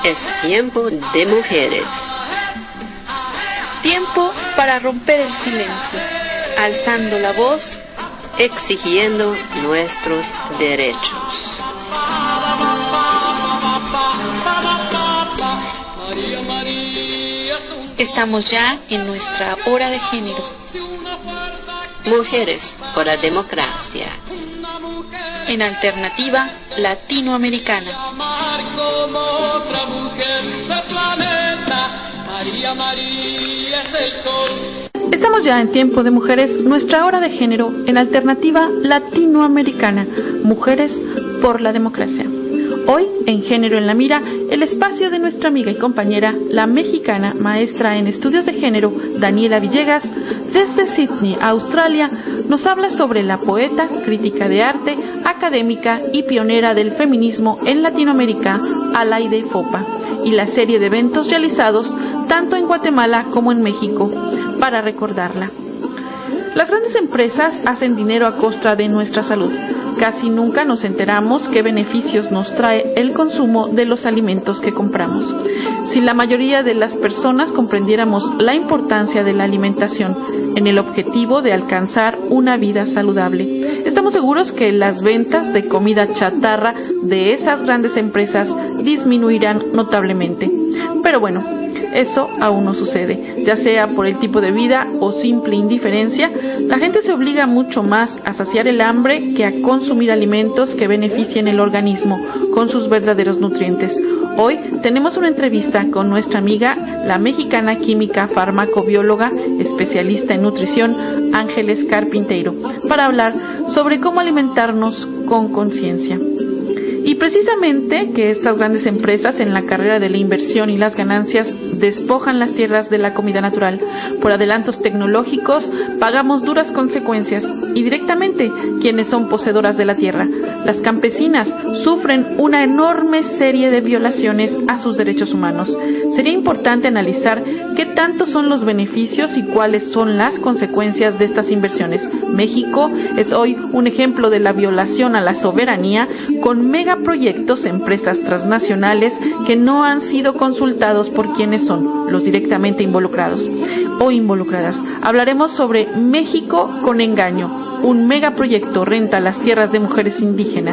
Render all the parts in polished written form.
Es tiempo de mujeres. Tiempo para romper el silencio, alzando la voz, exigiendo nuestros derechos. Estamos ya en nuestra hora de género. Mujeres por la democracia. En alternativa latinoamericana. Estamos ya en tiempo de mujeres, nuestra hora de género en alternativa latinoamericana. Mujeres por la democracia. Hoy, en Género en la Mira, el espacio de nuestra amiga y compañera, la mexicana maestra en estudios de género, Daniela Villegas, desde Sydney, Australia, nos habla sobre la poeta, crítica de arte, académica y pionera del feminismo en Latinoamérica, Alaide Fopa, y la serie de eventos realizados tanto en Guatemala como en México, para recordarla. Las grandes empresas hacen dinero a costa de nuestra salud. Casi nunca nos enteramos qué beneficios nos trae el consumo de los alimentos que compramos. Si la mayoría de las personas comprendiéramos la importancia de la alimentación en el objetivo de alcanzar una vida saludable, estamos seguros que las ventas de comida chatarra de esas grandes empresas disminuirán notablemente. Pero bueno, eso aún no sucede, ya sea por el tipo de vida o simple indiferencia. La gente se obliga mucho más a saciar el hambre que a consumir alimentos que beneficien el organismo con sus verdaderos nutrientes. Hoy tenemos una entrevista con nuestra amiga, la mexicana química farmacobióloga, especialista en nutrición, Ángeles Carpinteiro, para hablar sobre cómo alimentarnos con conciencia. Y precisamente que estas grandes empresas en la carrera de la inversión y las ganancias despojan las tierras de la comida natural. Por adelantos tecnológicos pagamos duras consecuencias y directamente quienes son poseedoras de la tierra. Las campesinas sufren una enorme serie de violaciones a sus derechos humanos. Sería importante analizar qué tanto son los beneficios y cuáles son las consecuencias de estas inversiones. México es hoy un ejemplo de la violación a la soberanía con megaproyectos, empresas transnacionales que no han sido consultados por quienes son los directamente involucrados o involucradas. Hablaremos sobre México con engaño. Un megaproyecto renta las tierras de mujeres indígenas.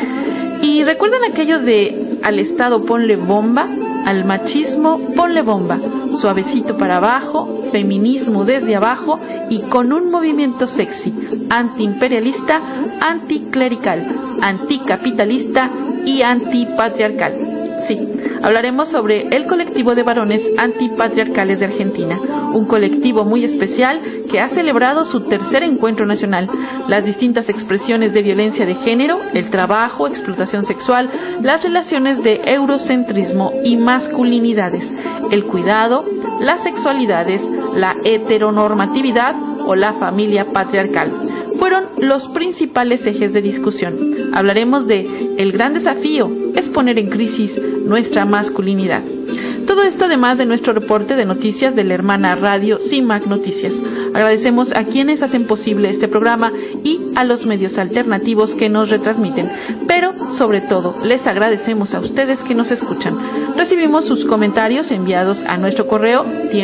¿Y recuerdan aquello de al Estado ponle bomba, al machismo ponle bomba? Suavecito para abajo, feminismo desde abajo y con un movimiento sexy, antiimperialista, anticlerical, anticapitalista y antipatriarcal. Sí, hablaremos sobre el colectivo de varones antipatriarcales de Argentina, un colectivo muy especial que ha celebrado su tercer encuentro nacional. Las distintas expresiones de violencia de género, el trabajo, explotación sexual, las relaciones de eurocentrismo y masculinidades, el cuidado, las sexualidades, la heteronormatividad o la familia patriarcal fueron los principales ejes de discusión. Hablaremos de el gran desafío es poner en crisis nuestra masculinidad. Todo esto además de nuestro reporte de noticias de la hermana radio CIMAC Noticias. Agradecemos a quienes hacen posible este programa y a los medios alternativos que nos retransmiten. Pero, sobre todo, les agradecemos a ustedes que nos escuchan. Recibimos sus comentarios enviados a nuestro correo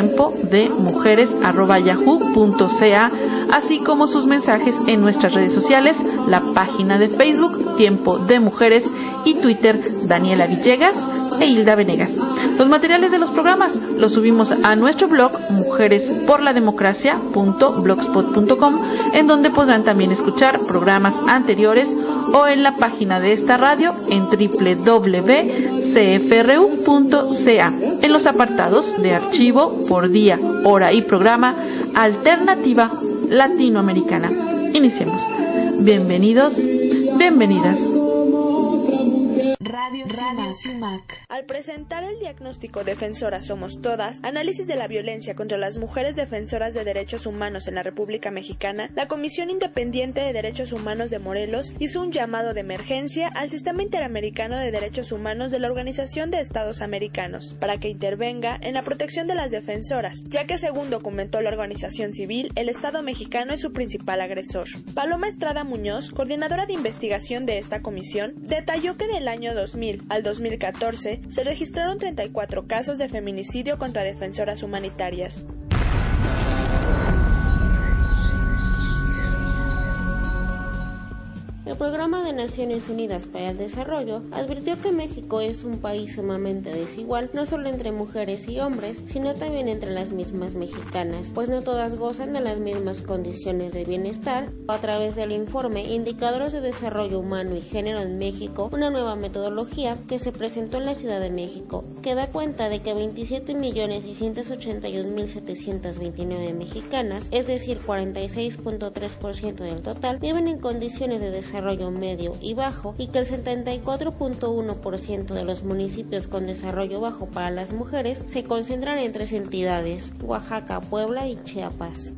tiempodemujeres@yahoo.ca, así como sus mensajes en nuestras redes sociales, la página de Facebook Tiempo de Mujeres y Twitter Daniela Villegas e Hilda Venegas. Los materiales de los programas los subimos a nuestro blog mujeresporlademocracia.blogspot.com, en donde podrán también escuchar programas anteriores o en la página de esta radio en www.cfru.ca, en los apartados de archivo, por día, hora y programa, alternativa latinoamericana. Iniciemos. Bienvenidos, bienvenidas. Radio CIMAC. Al presentar el diagnóstico Defensoras Somos Todas, análisis de la violencia contra las mujeres defensoras de derechos humanos en la República Mexicana, la Comisión Independiente de Derechos Humanos de Morelos hizo un llamado de emergencia al Sistema Interamericano de Derechos Humanos de la Organización de Estados Americanos para que intervenga en la protección de las defensoras, ya que según documentó la organización civil, el Estado mexicano es su principal agresor. Paloma Estrada Muñoz, coordinadora de investigación de esta comisión, detalló que del año 2000 2000 al 2014 se registraron 34 casos de feminicidio contra defensoras humanitarias. El Programa de Naciones Unidas para el Desarrollo advirtió que México es un país sumamente desigual, no solo entre mujeres y hombres, sino también entre las mismas mexicanas, pues no todas gozan de las mismas condiciones de bienestar. A través del informe Indicadores de Desarrollo Humano y Género en México, una nueva metodología que se presentó en la Ciudad de México, que da cuenta de que 27.681.729 mexicanas, es decir, 46.3% del total, viven en condiciones de desarrollo medio y bajo, y que el 74.1% de los municipios con desarrollo bajo para las mujeres se concentran en 3 entidades: Oaxaca, Puebla y Chiapas.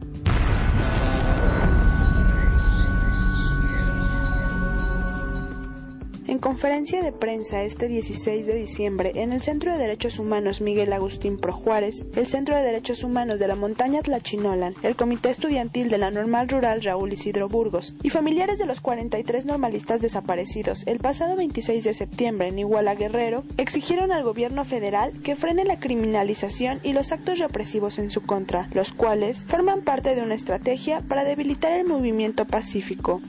En conferencia de prensa este 16 de diciembre en el Centro de Derechos Humanos Miguel Agustín Pro Juárez, el Centro de Derechos Humanos de la Montaña Tlachinolan, el Comité Estudiantil de la Normal Rural Raúl Isidro Burgos y familiares de los 43 normalistas desaparecidos el pasado 26 de septiembre en Iguala Guerrero, exigieron al gobierno federal que frene la criminalización y los actos represivos en su contra, los cuales forman parte de una estrategia para debilitar el movimiento pacífico.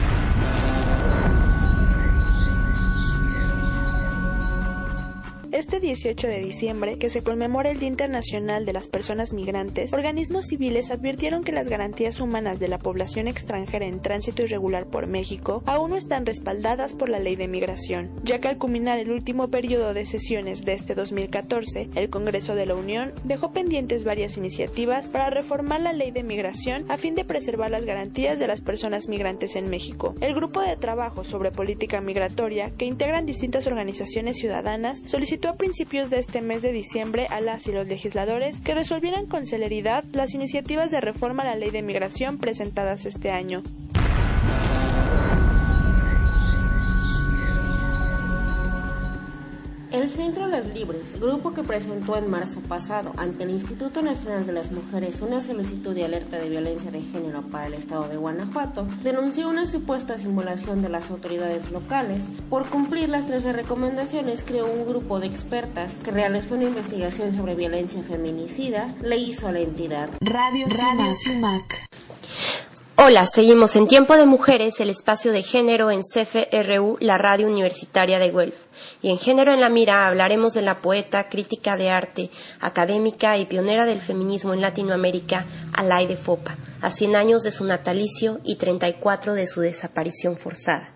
Este 18 de diciembre, que se conmemora el Día Internacional de las Personas Migrantes, organismos civiles advirtieron que las garantías humanas de la población extranjera en tránsito irregular por México aún no están respaldadas por la Ley de Migración, ya que al culminar el último periodo de sesiones de este 2014, el Congreso de la Unión dejó pendientes varias iniciativas para reformar la Ley de Migración a fin de preservar las garantías de las personas migrantes en México. El grupo de trabajo sobre política migratoria, que integran distintas organizaciones ciudadanas, solicitó a principios de este mes de diciembre a las y los legisladores que resolvieran con celeridad las iniciativas de reforma a la Ley de Migración presentadas este año. El Centro Las Libres, grupo que presentó en marzo pasado ante el Instituto Nacional de las Mujeres una solicitud de alerta de violencia de género para el estado de Guanajuato, denunció una supuesta simulación de las autoridades locales. Por cumplir las 13 recomendaciones, creó un grupo de expertas que realizó una investigación sobre violencia feminicida, le hizo a la entidad. Radio CIMAC. Hola, seguimos en Tiempo de Mujeres, el espacio de género en CFRU, la radio universitaria de Guelph. Y en Género en la Mira hablaremos de la poeta, crítica de arte, académica y pionera del feminismo en Latinoamérica, Alaide Fopa, a 100 años de su natalicio y 34 de su desaparición forzada.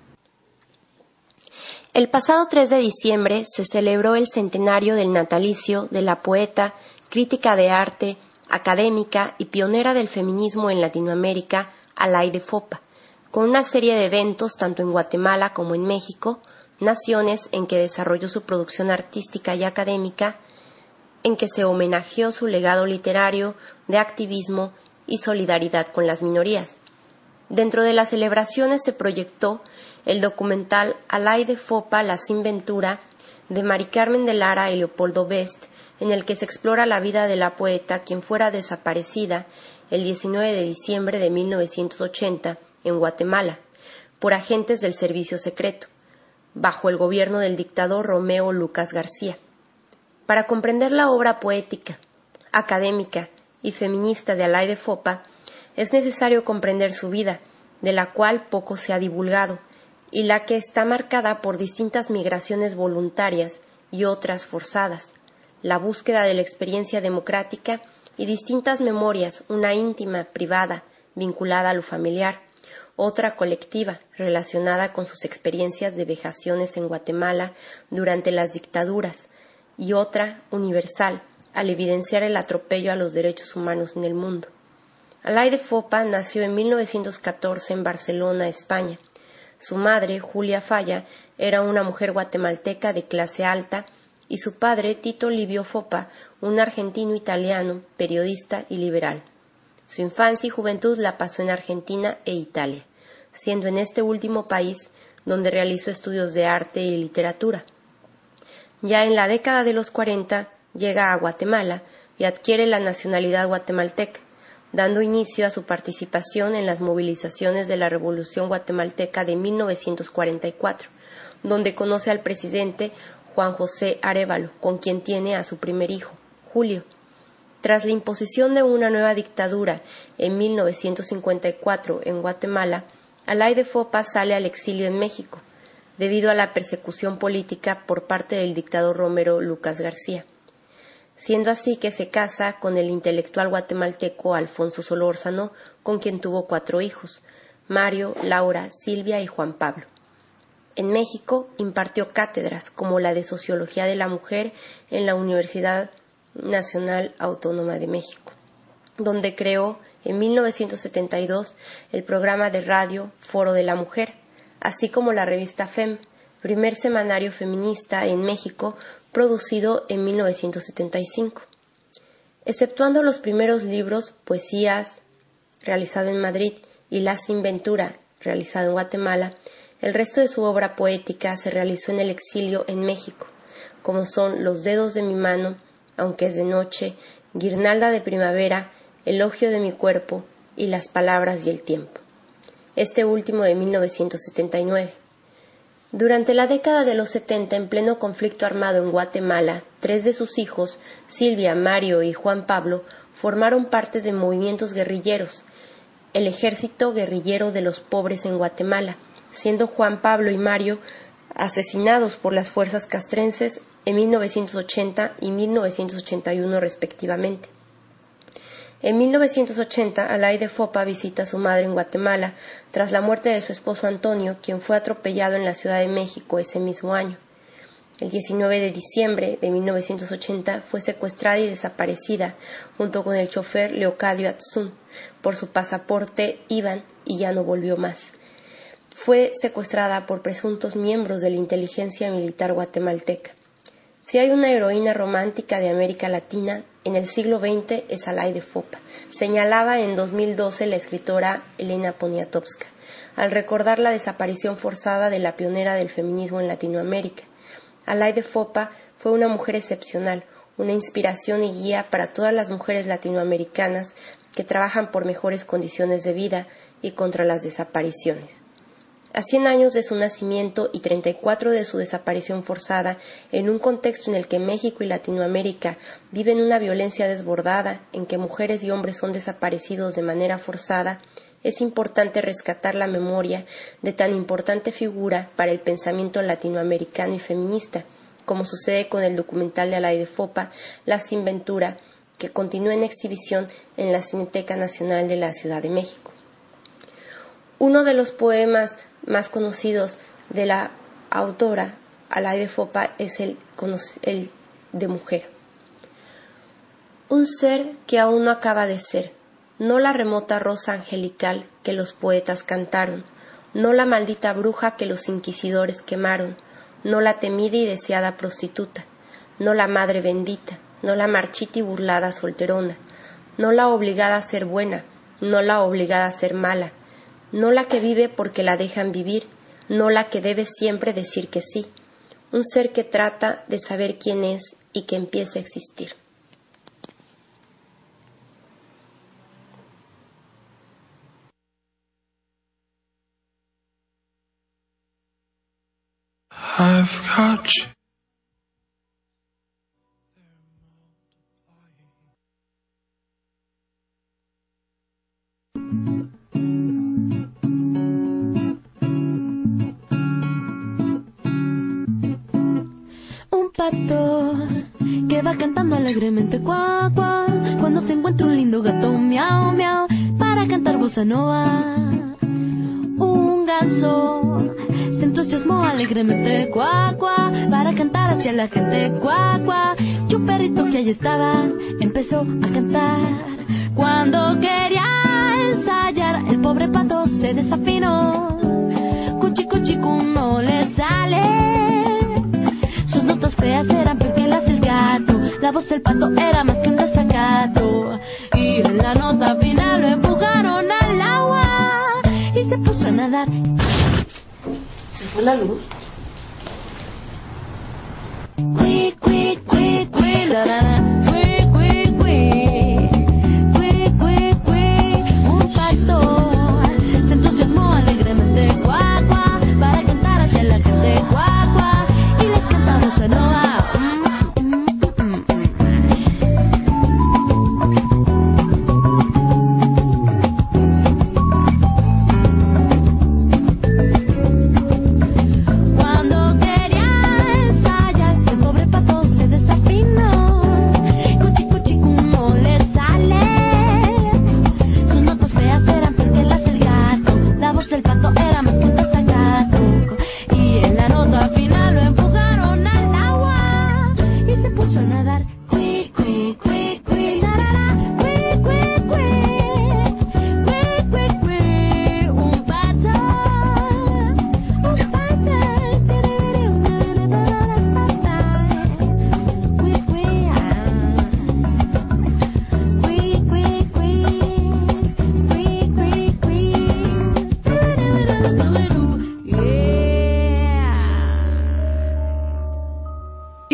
El pasado 3 de diciembre se celebró el centenario del natalicio de la poeta, crítica de arte, académica y pionera del feminismo en Latinoamérica, Alaide Fopa, con una serie de eventos tanto en Guatemala como en México, naciones en que desarrolló su producción artística y académica, en que se homenajeó su legado literario, de activismo y solidaridad con las minorías. Dentro de las celebraciones se proyectó el documental Alaide Fopa, la sin ventura, de Mari Carmen de Lara y Leopoldo Best, en el que se explora la vida de la poeta, quien fuera desaparecida el 19 de diciembre de 1980 en Guatemala, por agentes del servicio secreto, bajo el gobierno del dictador Romeo Lucas García. Para comprender la obra poética, académica y feminista de Alaide Fopa, es necesario comprender su vida, de la cual poco se ha divulgado, y la que está marcada por distintas migraciones voluntarias y otras forzadas, la búsqueda de la experiencia democrática y distintas memorias, una íntima, privada, vinculada a lo familiar, otra colectiva, relacionada con sus experiencias de vejaciones en Guatemala durante las dictaduras, y otra universal, al evidenciar el atropello a los derechos humanos en el mundo. Alaide Fopa nació en 1914 en Barcelona, España. Su madre, Julia Falla, era una mujer guatemalteca de clase alta, y su padre, Tito Livio Fopa, un argentino-italiano, periodista y liberal. Su infancia y juventud la pasó en Argentina e Italia, siendo en este último país donde realizó estudios de arte y literatura. Ya en la década de los 40 llega a Guatemala y adquiere la nacionalidad guatemalteca, dando inicio a su participación en las movilizaciones de la Revolución Guatemalteca de 1944, donde conoce al presidente Juan José Arévalo, con quien tiene a su primer hijo, Julio. Tras la imposición de una nueva dictadura en 1954 en Guatemala, Alay de Fopa sale al exilio en México, debido a la persecución política por parte del dictador Romero Lucas García, siendo así que se casa con el intelectual guatemalteco Alfonso Solórzano, con quien tuvo 4 hijos, Mario, Laura, Silvia y Juan Pablo. En México impartió cátedras como la de Sociología de la Mujer en la Universidad Nacional Autónoma de México, donde creó en 1972 el programa de radio Foro de la Mujer, así como la revista FEM, primer semanario feminista en México, producido en 1975. Exceptuando los primeros libros, Poesías, realizado en Madrid, y La Sin Ventura, realizado en Guatemala, el resto de su obra poética se realizó en el exilio en México, como son Los dedos de mi mano, Aunque es de noche, Guirnalda de primavera, Elogio de mi cuerpo y Las palabras y el tiempo, este último de 1979. Durante la década de los 70, en pleno conflicto armado en Guatemala, 3 de sus hijos, Silvia, Mario y Juan Pablo, formaron parte de movimientos guerrilleros, el Ejército Guerrillero de los Pobres en Guatemala, siendo Juan Pablo y Mario asesinados por las fuerzas castrenses en 1980 y 1981 respectivamente. En 1980, Alay de Fopa visita a su madre en Guatemala tras la muerte de su esposo Antonio, quien fue atropellado en la Ciudad de México ese mismo año. El 19 de diciembre de 1980 fue secuestrada y desaparecida junto con el chofer Leocadio Atzún. Por su pasaporte iban y ya no volvió más. Fue secuestrada por presuntos miembros de la inteligencia militar guatemalteca. Si hay una heroína romántica de América Latina, en el siglo XX es Alay de Fopa, señalaba en 2012 la escritora Elena Poniatowska, al recordar la desaparición forzada de la pionera del feminismo en Latinoamérica. Alay de Fopa fue una mujer excepcional, una inspiración y guía para todas las mujeres latinoamericanas que trabajan por mejores condiciones de vida y contra las desapariciones. A 100 años de su nacimiento y 34 de su desaparición forzada, en un contexto en el que México y Latinoamérica viven una violencia desbordada, en que mujeres y hombres son desaparecidos de manera forzada, es importante rescatar la memoria de tan importante figura para el pensamiento latinoamericano y feminista, como sucede con el documental de Alay de Fopa, La Sin Ventura, que continúa en exhibición en la Cineteca Nacional de la Ciudad de México. Uno de los poemas más conocidos de la autora Alay de Fopa es el de Mujer. Un ser que aún no acaba de ser, no la remota rosa angelical que los poetas cantaron, no la maldita bruja que los inquisidores quemaron, no la temida y deseada prostituta, no la madre bendita, no la marchita y burlada solterona, no la obligada a ser buena, no la obligada a ser mala, no la que vive porque la dejan vivir, no la que debe siempre decir que sí, un ser que trata de saber quién es y que empieza a existir. I've got you. Un pato que va cantando alegremente cuá, cuá, cuando se encuentra un lindo gato miau, miau, para cantar bossa nova. Un ganso se entusiasmó alegremente cuá, cuá, para cantar hacia la gente cuá, cuá, y un perrito que allí estaba empezó a cantar. Cuando quería ensayar, el pobre pato se desafinó. Cuchi cuchi no le sale. Sus notas feas eran porque las del gato. La voz del pato era más que un desacato. Y en la nota final lo empujaron al agua y se puso a nadar. ¿Se fue la luz? Cui, cui, cui, cui, la, la, la. Cui, cui, cui. Cui, cui, cui.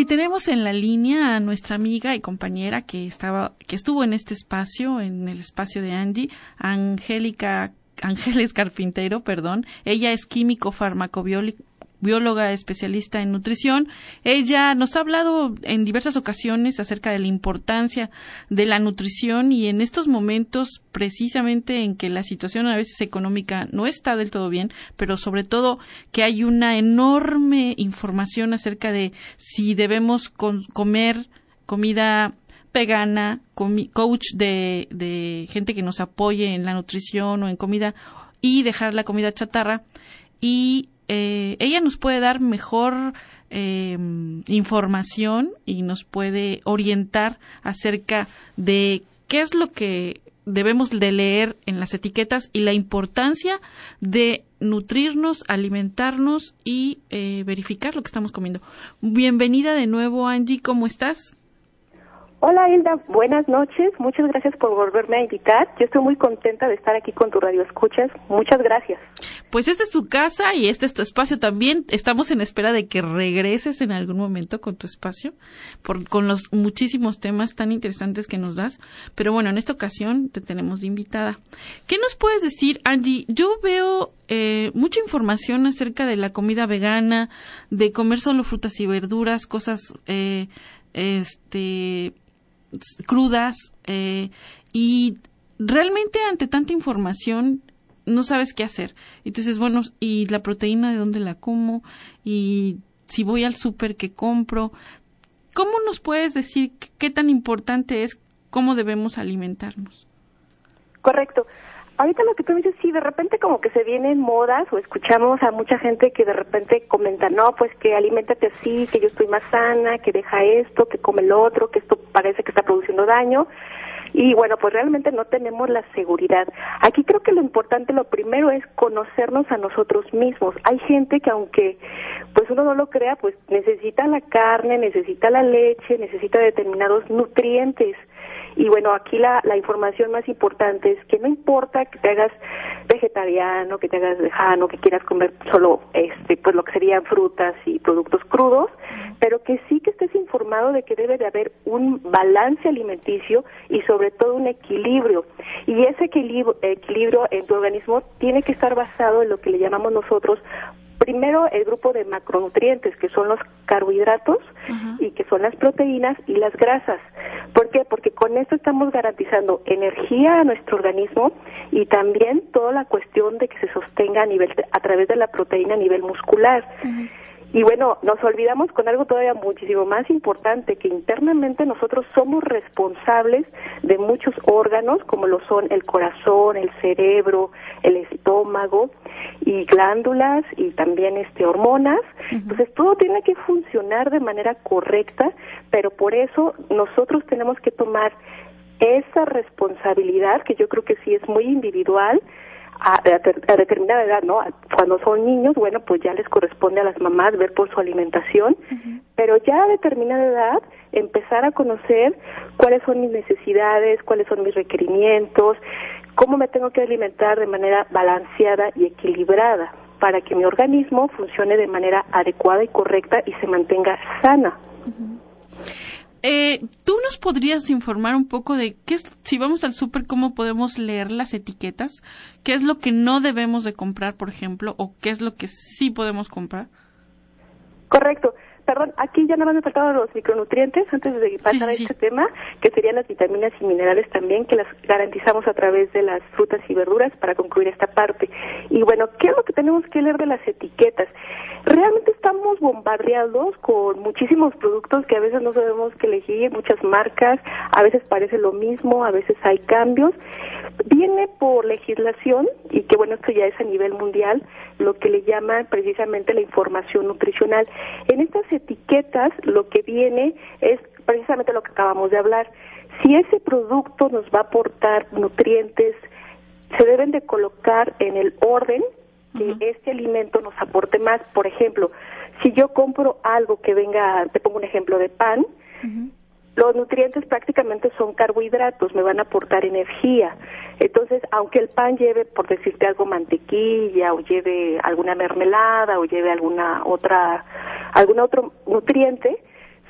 tenemos en la línea a nuestra amiga y compañera que estuvo en este espacio, en el espacio de Angie, Ángeles Carpintero, Ella es químico farmacobióloga especialista en nutrición. Ella nos ha hablado en diversas ocasiones acerca de la importancia de la nutrición y en estos momentos, precisamente en que la situación a veces económica no está del todo bien, pero sobre todo que hay una enorme información acerca de si debemos comer comida vegana, coach de gente que nos apoye en la nutrición o en comida y dejar la comida chatarra. Y ella nos puede dar mejor información y nos puede orientar acerca de qué es lo que debemos de leer en las etiquetas y la importancia de nutrirnos, alimentarnos y verificar lo que estamos comiendo. Bienvenida de nuevo, Angie, ¿cómo estás? Hola, Hilda, buenas noches. Muchas gracias por volverme a invitar. Yo estoy muy contenta de estar aquí con tu radio escuchas. Muchas gracias. Pues esta es tu casa y este es tu espacio también. Estamos en espera de que regreses en algún momento con tu espacio, con los muchísimos temas tan interesantes que nos das. Pero bueno, en esta ocasión te tenemos de invitada. ¿Qué nos puedes decir, Angie? Yo veo mucha información acerca de la comida vegana, de comer solo frutas y verduras, cosas crudas, y realmente ante tanta información no sabes qué hacer. Entonces, bueno, ¿y la proteína de dónde la como? Y si voy al súper, ¿qué compro? ¿Cómo nos puedes decir qué tan importante es cómo debemos alimentarnos? Correcto. Ahorita lo que tú dices, sí, de repente como que se vienen modas o escuchamos a mucha gente que de repente comenta, no, pues que aliméntate así, que yo estoy más sana, que deja esto, que come lo otro, que esto parece que está produciendo daño. Y bueno, pues realmente no tenemos la seguridad. Aquí creo que lo importante, lo primero es conocernos a nosotros mismos. Hay gente que aunque pues uno no lo crea, pues necesita la carne, necesita la leche, necesita determinados nutrientes. Y bueno, aquí la información más importante es que no importa que te hagas vegetariano, que te hagas vegano, que quieras comer solo pues lo que serían frutas y productos crudos, pero que sí que estés informado de que debe de haber un balance alimenticio y sobre todo un equilibrio. Y ese equilibrio en tu organismo tiene que estar basado en lo que le llamamos nosotros primero el grupo de macronutrientes, que son los carbohidratos y que son las proteínas y las grasas. ¿Por qué? Porque con esto estamos garantizando energía a nuestro organismo y también toda la cuestión de que se sostenga a través de la proteína a nivel muscular. Y bueno, nos olvidamos con algo todavía muchísimo más importante, que internamente nosotros somos responsables de muchos órganos, como lo son el corazón, el cerebro, el estómago, y glándulas, y también hormonas. Entonces, todo tiene que funcionar de manera correcta, pero por eso nosotros tenemos que tomar esa responsabilidad, que yo creo que sí es muy individual, a determinada edad, ¿no? Cuando son niños, bueno, pues ya les corresponde a las mamás ver por su alimentación, pero ya a determinada edad empezar a conocer cuáles son mis necesidades, cuáles son mis requerimientos, cómo me tengo que alimentar de manera balanceada y equilibrada para que mi organismo funcione de manera adecuada y correcta y se mantenga sana. ¿Tú nos podrías informar un poco de si vamos al súper, cómo podemos leer las etiquetas? ¿Qué es lo que no debemos de comprar, por ejemplo, o qué es lo que sí podemos comprar? Correcto. Perdón, aquí ya nada más me faltaban los micronutrientes antes de pasar a este tema, que serían las vitaminas y minerales también, que las garantizamos a través de las frutas y verduras para concluir esta parte. Y bueno, ¿qué es lo que tenemos que leer de las etiquetas? Realmente estamos bombardeados con muchísimos productos que a veces no sabemos qué elegir, muchas marcas, a veces parece lo mismo, a veces hay cambios. Viene por legislación, y que bueno, esto ya es a nivel mundial, lo que le llaman precisamente la información nutricional. En estas etiquetas lo que viene es precisamente lo que acabamos de hablar. Si ese producto nos va a aportar nutrientes, se deben de colocar en el orden que este alimento nos aporte más. Por ejemplo, si yo compro algo que venga, te pongo un ejemplo de pan, los nutrientes prácticamente son carbohidratos, me van a aportar energía. Entonces, aunque el pan lleve, por decirte algo, mantequilla, o lleve alguna mermelada, o lleve algún otro nutriente,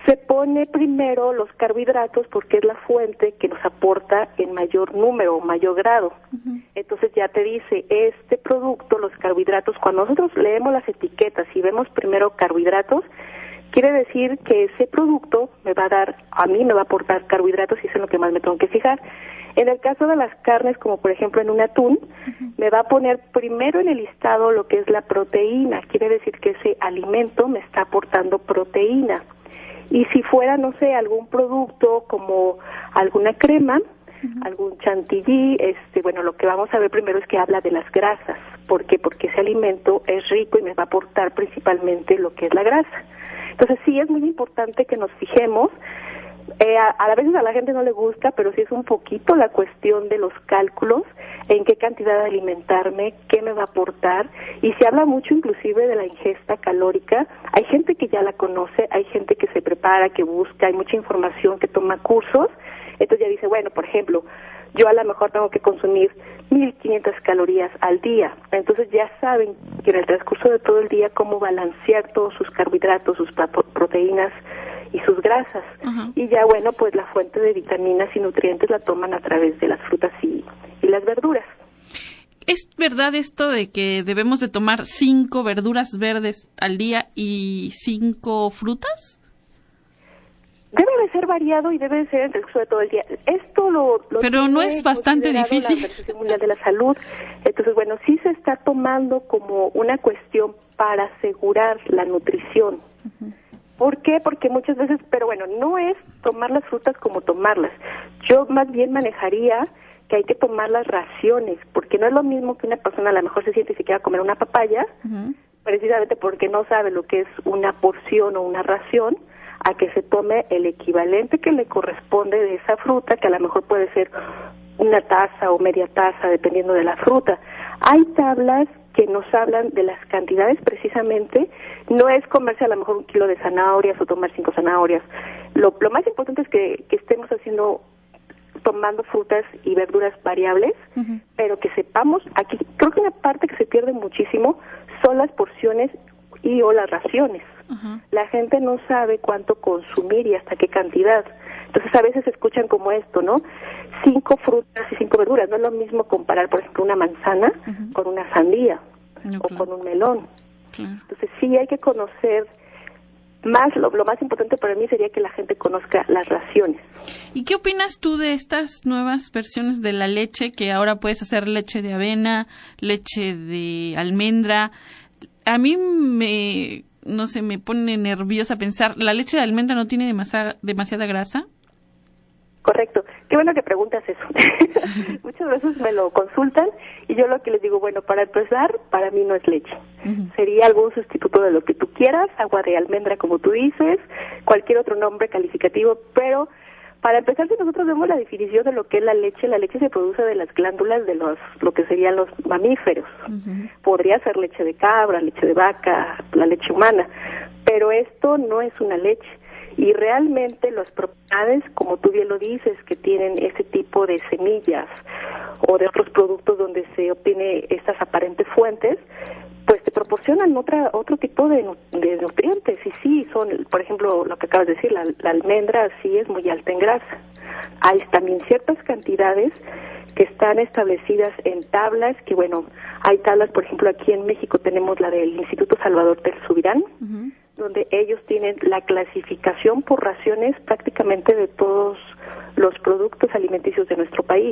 Se pone primero los carbohidratos porque es la fuente que nos aporta en mayor número o mayor grado. Entonces ya te dice, este producto, los carbohidratos, cuando nosotros leemos las etiquetas y vemos primero carbohidratos, quiere decir que ese producto a mí me va a aportar carbohidratos y eso es lo que más me tengo que fijar. En el caso de las carnes, como por ejemplo en un atún, me va a poner primero en el listado lo que es la proteína, quiere decir que ese alimento me está aportando proteína. Y si fuera, no sé, algún producto como alguna crema, algún chantilly, bueno, lo que vamos a ver primero es que habla de las grasas. ¿Por qué? Porque ese alimento es rico y me va a aportar principalmente lo que es la grasa. Entonces sí es muy importante que nos fijemos. A veces a la gente no le gusta, pero sí es un poquito la cuestión de los cálculos, en qué cantidad de alimentarme, qué me va a aportar, y se habla mucho inclusive de la ingesta calórica. Hay gente que ya la conoce, hay gente que se prepara, que busca, hay mucha información, que toma cursos, entonces ya dice, bueno, por ejemplo, yo a lo mejor tengo que consumir 1.500 calorías al día, entonces ya saben que en el transcurso de todo el día cómo balancear todos sus carbohidratos, sus proteínas y sus grasas. Y ya, bueno, pues la fuente de vitaminas y nutrientes la toman a través de las frutas y las verduras. ¿Es verdad esto de que debemos de tomar 5 verduras verdes al día y 5 frutas? Debe de ser variado y debe de ser en el transcurso de todo el día. Esto lo pero no es bastante difícil. La Organización Mundial de la Salud. Entonces, bueno, sí se está tomando como una cuestión para asegurar la nutrición. ¿Por qué? Porque muchas veces, pero bueno, no es tomar las frutas como tomarlas. Yo más bien manejaría que hay que tomar las raciones, porque no es lo mismo que una persona a lo mejor se siente y se quiera comer una papaya, precisamente porque no sabe lo que es una porción o una ración, a que se tome el equivalente que le corresponde de esa fruta, que a lo mejor puede ser una taza o media taza, dependiendo de la fruta. Hay tablas que nos hablan de las cantidades precisamente. No es comerse a lo mejor 1 kilo de zanahorias o tomar 5 zanahorias. Lo más importante es que estemos tomando frutas y verduras variables, pero que sepamos, aquí creo que una parte que se pierde muchísimo son las porciones y o las raciones. La gente no sabe cuánto consumir y hasta qué cantidad. Entonces a veces escuchan como esto, ¿no? 5 frutas y 5 verduras. No es lo mismo comparar, por ejemplo, una manzana con una sandía o con un melón. Entonces sí hay que conocer más. Lo más importante para mí sería que la gente conozca las raciones. ¿Y qué opinas tú de estas nuevas versiones de la leche, que ahora puedes hacer leche de avena, leche de almendra? A mí me pone nerviosa pensar, ¿la leche de almendra no tiene demasiada grasa? Correcto. Qué bueno que preguntas eso. Muchas veces me lo consultan y yo lo que les digo, bueno, para empezar, para mí no es leche. Sería algún sustituto de lo que tú quieras, agua de almendra como tú dices, cualquier otro nombre calificativo, pero para empezar, si nosotros vemos la definición de lo que es la leche se produce de las glándulas de lo que serían los mamíferos. Podría ser leche de cabra, leche de vaca, la leche humana, pero esto no es una leche. Y realmente las propiedades, como tú bien lo dices, que tienen ese tipo de semillas o de otros productos donde se obtiene estas aparentes fuentes, pues te proporcionan otro tipo de nutrientes. Y sí, son, por ejemplo, lo que acabas de decir, la almendra sí es muy alta en grasa. Hay también ciertas cantidades que están establecidas en tablas, que bueno, hay tablas, por ejemplo, aquí en México tenemos la del Instituto Salvador del Subirán, donde ellos tienen la clasificación por raciones prácticamente de todos los productos alimenticios de nuestro país.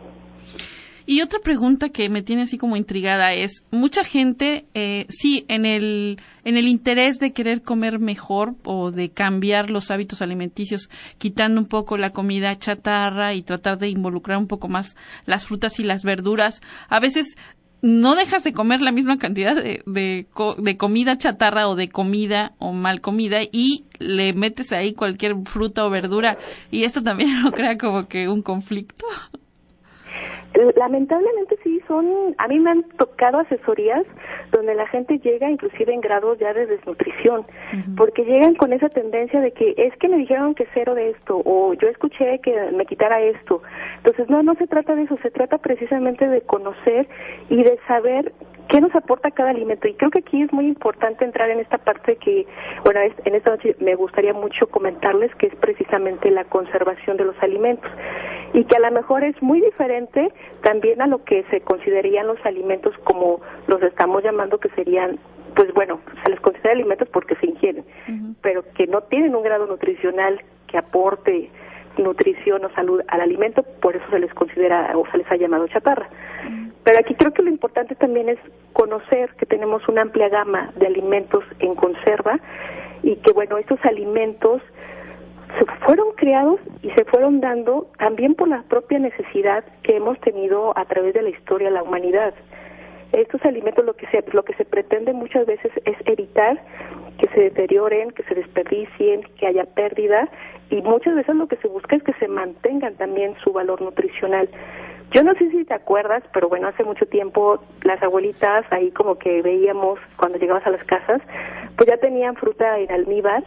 Y otra pregunta que me tiene así como intrigada es, mucha gente, sí, en el interés de querer comer mejor o de cambiar los hábitos alimenticios, quitando un poco la comida chatarra y tratar de involucrar un poco más las frutas y las verduras, a veces no dejas de comer la misma cantidad de comida chatarra o de comida o mal comida y le metes ahí cualquier fruta o verdura, y esto también lo crea como que un conflicto. Lamentablemente sí, a mí me han tocado asesorías donde la gente llega inclusive en grados ya de desnutrición, porque llegan con esa tendencia de que es que me dijeron que cero de esto, o yo escuché que me quitara esto. Entonces no se trata de eso, se trata precisamente de conocer y de saber qué nos aporta cada alimento. Y creo que aquí es muy importante entrar en esta parte que, bueno, en esta noche me gustaría mucho comentarles, que es precisamente la conservación de los alimentos, y que a lo mejor es muy diferente también a lo que se considerarían los alimentos como los estamos llamando, que serían, pues bueno, se les considera alimentos porque se ingieren, pero que no tienen un grado nutricional que aporte nutrición o salud al alimento, por eso se les considera o se les ha llamado chatarra. Pero aquí creo que lo importante también es conocer que tenemos una amplia gama de alimentos en conserva, y que bueno, estos alimentos se fueron creados y se fueron dando también por la propia necesidad que hemos tenido a través de la historia de la humanidad. Estos alimentos lo que se pretende muchas veces es evitar que se deterioren, que se desperdicien, que haya pérdida, y muchas veces lo que se busca es que se mantengan también su valor nutricional. Yo no sé si te acuerdas, pero bueno, hace mucho tiempo las abuelitas ahí como que veíamos cuando llegabas a las casas, pues ya tenían fruta en almíbar,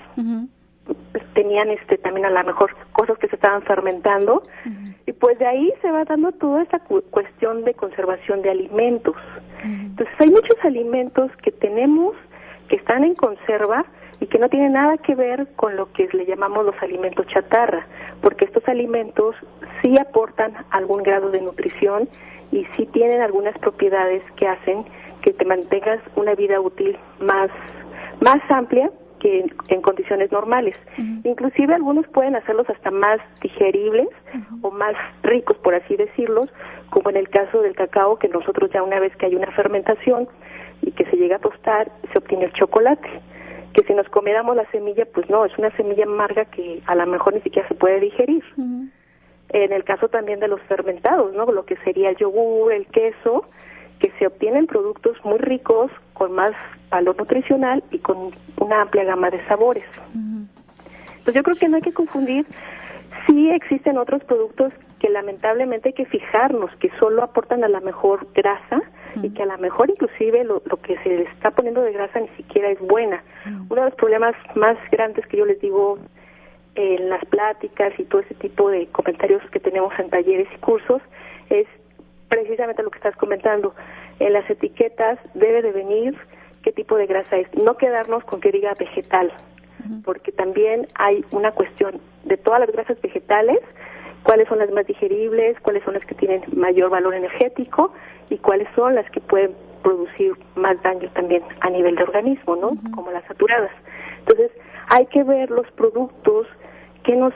tenían también a lo mejor cosas que se estaban fermentando, y pues de ahí se va dando toda esta cuestión de conservación de alimentos. Entonces hay muchos alimentos que tenemos que están en conserva y que no tienen nada que ver con lo que le llamamos los alimentos chatarra, porque estos alimentos sí aportan algún grado de nutrición y sí tienen algunas propiedades que hacen que te mantengas una vida útil más amplia que en condiciones normales. Inclusive algunos pueden hacerlos hasta más digeribles o más ricos, por así decirlos, como en el caso del cacao, que nosotros ya una vez que hay una fermentación y que se llega a tostar, se obtiene el chocolate, que si nos comiéramos la semilla, pues no, es una semilla amarga que a lo mejor ni siquiera se puede digerir. En el caso también de los fermentados, ¿no? Lo que sería el yogur, el queso, que se obtienen productos muy ricos, con más valor nutricional y con una amplia gama de sabores. Entonces yo creo que no hay que confundir. Sí existen otros productos que lamentablemente hay que fijarnos que solo aportan a la mejor grasa, y que a lo mejor inclusive lo que se les está poniendo de grasa ni siquiera es buena. Uno de los problemas más grandes que yo les digo en las pláticas y todo ese tipo de comentarios que tenemos en talleres y cursos es precisamente lo que estás comentando. En las etiquetas debe de venir qué tipo de grasa es, no quedarnos con que diga vegetal, porque también hay una cuestión de todas las grasas vegetales, cuáles son las más digeribles, cuáles son las que tienen mayor valor energético y cuáles son las que pueden producir más daño también a nivel de organismo, ¿no? Como las saturadas. Entonces, hay que ver los productos qué nos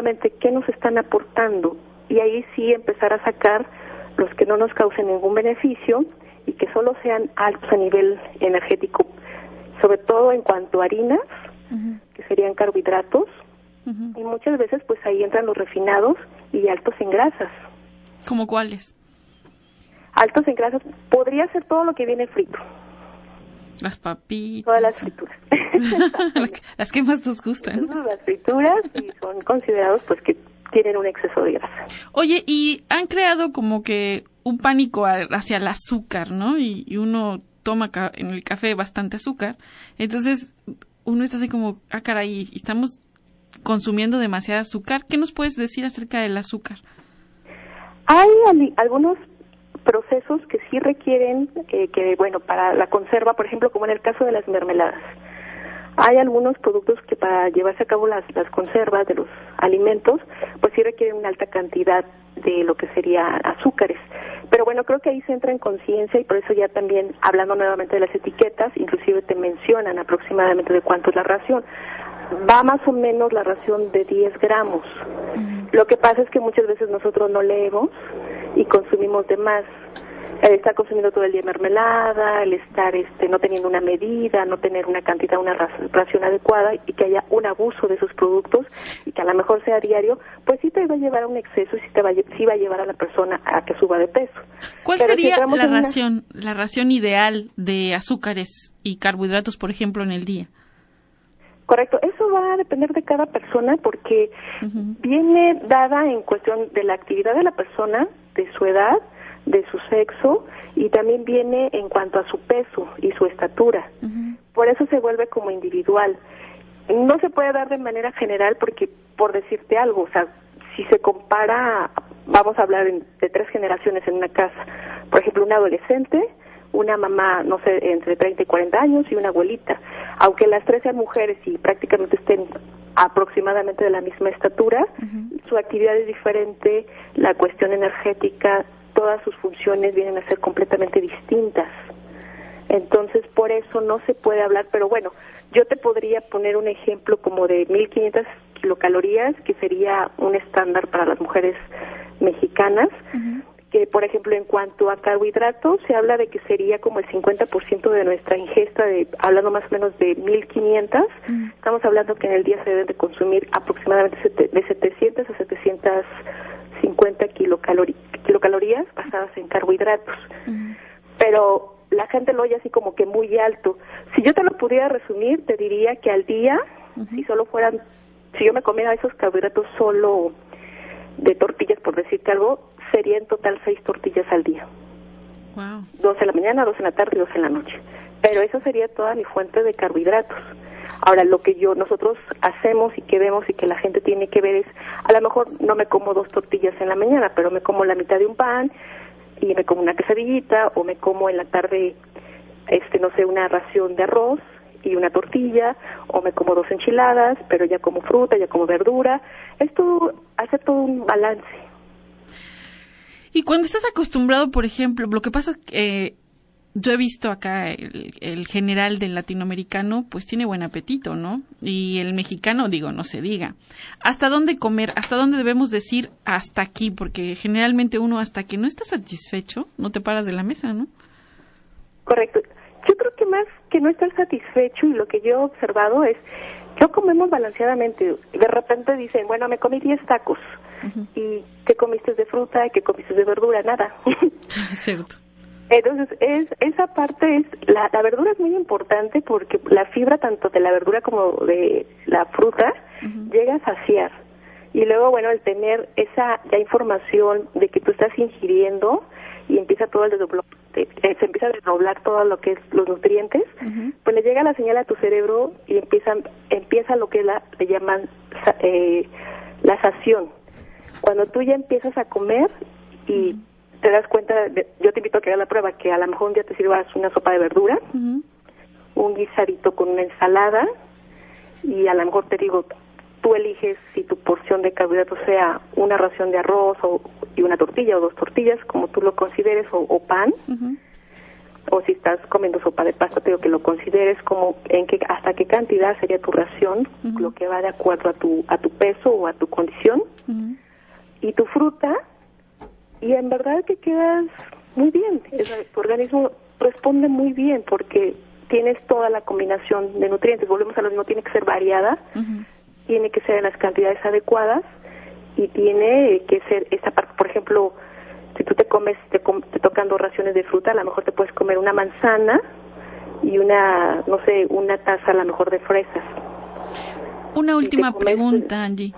están aportando, y ahí sí empezar a sacar los que no nos causen ningún beneficio y que solo sean altos a nivel energético, sobre todo en cuanto a harinas, que serían carbohidratos, y muchas veces pues ahí entran los refinados y altos en grasas. ¿Cómo cuáles? Altos en grasas podría ser todo lo que viene frito. Las papitas. Todas las frituras. Las que más nos gustan. Las frituras, y son considerados pues que tienen un exceso de grasa. Oye, y han creado como que un pánico hacia el azúcar, ¿no? Y uno toma en el café bastante azúcar. Entonces uno está así como, caray, estamos consumiendo demasiado azúcar. ¿Qué nos puedes decir acerca del azúcar? Hay algunos procesos que sí requieren bueno, para la conserva, por ejemplo, como en el caso de las mermeladas. Hay algunos productos que para llevarse a cabo las conservas de los alimentos, pues sí requieren una alta cantidad de lo que sería azúcares. Pero bueno, creo que ahí se entra en conciencia, y por eso ya también, hablando nuevamente de las etiquetas, inclusive te mencionan aproximadamente de cuánto es la ración. Va más o menos la ración de 10 gramos. Lo que pasa es que muchas veces nosotros no leemos y consumimos de más. El estar consumiendo todo el día mermelada, el estar no teniendo una medida, no tener una cantidad, una ración adecuada, y que haya un abuso de esos productos y que a lo mejor sea diario, pues sí te va a llevar a un exceso y sí va a llevar a la persona a que suba de peso. ¿Cuál sería la ración ideal de azúcares y carbohidratos, por ejemplo, en el día? Correcto, eso va a depender de cada persona, porque viene dada en cuestión de la actividad de la persona, de su edad, de su sexo, y también viene en cuanto a su peso y su estatura. Por eso se vuelve como individual. No se puede dar de manera general porque, por decirte algo, o sea, si se compara, vamos a hablar de 3 generaciones en una casa. Por ejemplo, un adolescente, una mamá, no sé, entre 30 y 40 años y una abuelita. Aunque las 3 sean mujeres y prácticamente estén aproximadamente de la misma estatura, su actividad es diferente, la cuestión energética, todas sus funciones vienen a ser completamente distintas. Entonces, por eso no se puede hablar, pero bueno, yo te podría poner un ejemplo como de 1.500 kilocalorías, que sería un estándar para las mujeres mexicanas, que por ejemplo en cuanto a carbohidratos se habla de que sería como el 50% de nuestra ingesta, hablando más o menos de 1.500, estamos hablando que en el día se deben de consumir aproximadamente de 700 a 750 kilocalorías basadas en carbohidratos. Pero la gente lo oye así como que muy alto. Si yo te lo pudiera resumir, te diría que al día, si yo me comiera esos carbohidratos solo de tortillas, por decirte algo, sería en total 6 tortillas al día. Wow. 2 en la mañana, 2 en la tarde y 2 en la noche. Pero eso sería toda mi fuente de carbohidratos. Ahora, lo que nosotros hacemos y que vemos y que la gente tiene que ver es, a lo mejor no me como 2 tortillas en la mañana, pero me como la mitad de un pan y me como una quesadillita, o me como en la tarde, no sé, una ración de arroz y una tortilla, o me como 2 enchiladas, pero ya como fruta, ya como verdura. Esto hace todo un balance. Y cuando estás acostumbrado, por ejemplo, lo que pasa es que yo he visto acá el general del latinoamericano, pues tiene buen apetito, ¿no? Y el mexicano, no se diga. ¿Hasta dónde comer? ¿Hasta dónde debemos decir hasta aquí? Porque generalmente uno hasta que no está satisfecho, no te paras de la mesa, ¿no? Correcto. Yo creo que más que no estar satisfecho, y lo que yo he observado es, no comemos balanceadamente. De repente dicen, bueno, me comí 10 tacos. ¿Y qué comiste de fruta? ¿Qué comiste de verdura? Nada. Cierto. Entonces, esa parte la verdura es muy importante porque la fibra tanto de la verdura como de la fruta llega a saciar. Y luego, bueno, el tener esa ya información de que tú estás ingiriendo y empieza todo se empieza a desdoblar todo lo que es los nutrientes, pues le llega la señal a tu cerebro y empieza lo que le llaman la sación. Cuando tú ya empiezas a comer y te das cuenta, yo te invito a que hagas la prueba, que a lo mejor un día te sirvas una sopa de verdura, un guisadito con una ensalada, y a lo mejor te digo, tú eliges si tu porción de carbohidratos sea una ración de arroz y una tortilla o 2 tortillas, como tú lo consideres, o pan, o si estás comiendo sopa de pasta, te digo que lo consideres como hasta qué cantidad sería tu ración, lo que va de acuerdo a tu peso o a tu condición, y tu fruta, y en verdad que quedas muy bien. Tu organismo responde muy bien porque tienes toda la combinación de nutrientes. Volvemos a lo mismo, tiene que ser variada, tiene que ser en las cantidades adecuadas, y tiene que ser esta parte. Por ejemplo, si tú te tocan 2 raciones de fruta, a lo mejor te puedes comer una manzana y una taza a lo mejor de fresas. Una última pregunta, Angie.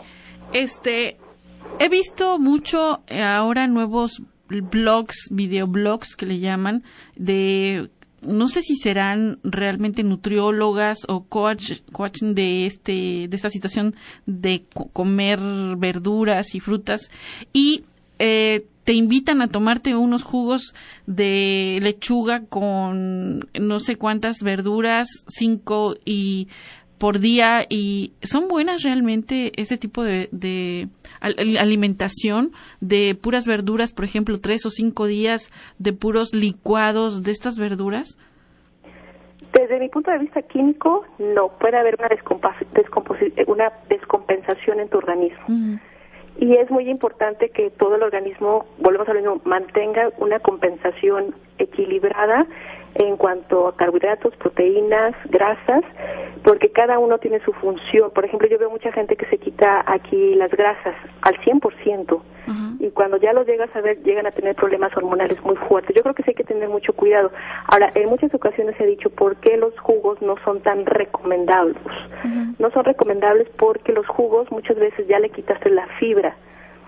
He visto mucho ahora nuevos blogs, videoblogs que le llaman, no sé si serán realmente nutriólogas o coaching de esta situación de comer verduras y frutas, y te invitan a tomarte unos jugos de lechuga con no sé cuántas verduras, 5 por día, y ¿son buenas realmente ese tipo de alimentación de puras verduras, por ejemplo, 3 o 5 días de puros licuados de estas verduras? Desde mi punto de vista químico, no. Puede haber una descompensación en tu organismo. Y es muy importante que todo el organismo, volvemos a lo mismo, mantenga una compensación equilibrada en cuanto a carbohidratos, proteínas, grasas, porque cada uno tiene su función. Por ejemplo, yo veo mucha gente que se quita aquí las grasas al 100%, y cuando ya lo llegas a ver, llegan a tener problemas hormonales muy fuertes. Yo creo que sí hay que tener mucho cuidado. Ahora, en muchas ocasiones se ha dicho por qué los jugos no son tan recomendables. No son recomendables porque los jugos muchas veces ya le quitaste la fibra.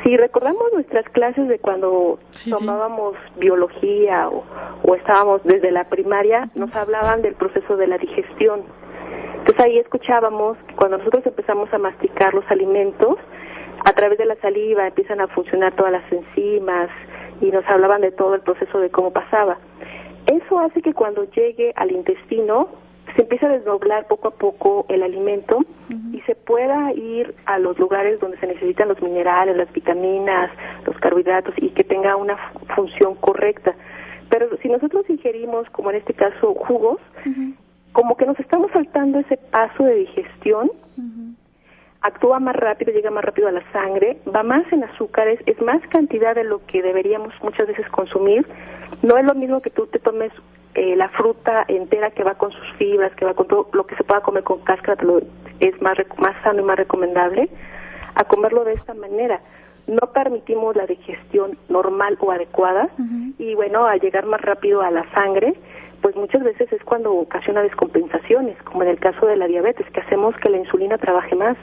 Si recordamos nuestras clases de cuando tomábamos biología o estábamos desde la primaria, nos hablaban del proceso de la digestión. Entonces ahí escuchábamos que cuando nosotros empezamos a masticar los alimentos, a través de la saliva empiezan a funcionar todas las enzimas y nos hablaban de todo el proceso de cómo pasaba. Eso hace que cuando llegue al intestino se empiece a desdoblar poco a poco el alimento y se pueda ir a los lugares donde se necesitan los minerales, las vitaminas, los carbohidratos y que tenga una función correcta. Pero si nosotros ingerimos, como en este caso, jugos, como que nos estamos saltando ese paso de digestión, actúa más rápido, llega más rápido a la sangre, va más en azúcares, es más cantidad de lo que deberíamos muchas veces consumir. No es lo mismo que tú te tomes la fruta entera que va con sus fibras, que va con todo lo que se pueda comer con cáscara, es más sano y más recomendable, a comerlo de esta manera. No permitimos la digestión normal o adecuada y bueno, al llegar más rápido a la sangre, pues muchas veces es cuando ocasiona descompensaciones, como en el caso de la diabetes, que hacemos que la insulina trabaje más.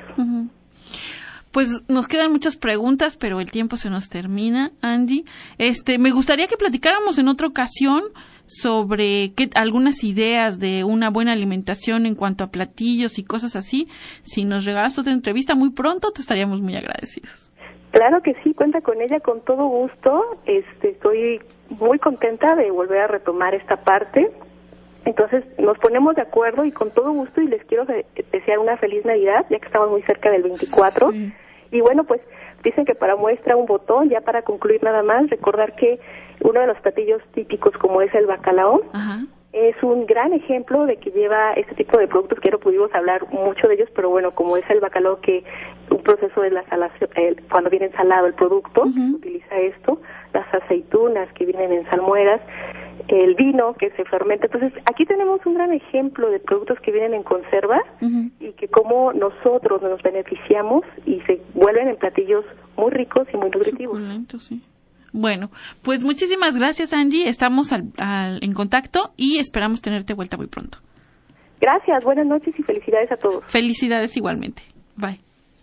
Pues nos quedan muchas preguntas, pero el tiempo se nos termina, Angie. Me gustaría que platicáramos en otra ocasión sobre algunas ideas de una buena alimentación en cuanto a platillos y cosas así. Si nos regalas otra entrevista muy pronto, te estaríamos muy agradecidos. Claro que sí, cuenta con ella con todo gusto. Estoy muy contenta de volver a retomar esta parte. Entonces nos ponemos de acuerdo y con todo gusto, y les quiero desear una feliz Navidad, ya que estamos muy cerca del 24. Sí. Y bueno, pues dicen que para muestra un botón. Ya para concluir nada más, recordar que uno de los platillos típicos, como es el bacalao, es un gran ejemplo de que lleva este tipo de productos, que no pudimos hablar mucho de ellos, pero bueno, como es el bacalao, que un proceso de la salación, cuando viene ensalado el producto, utiliza esto, las aceitunas que vienen en salmueras, el vino que se fermenta. Entonces aquí tenemos un gran ejemplo de productos que vienen en conserva y que como nosotros nos beneficiamos y se vuelven en platillos muy ricos y muy nutritivos. Suculento, sí. Bueno, pues muchísimas gracias, Angie. Estamos en contacto y esperamos tenerte vuelta muy pronto. Gracias, buenas noches y felicidades a todos. Felicidades igualmente. Bye.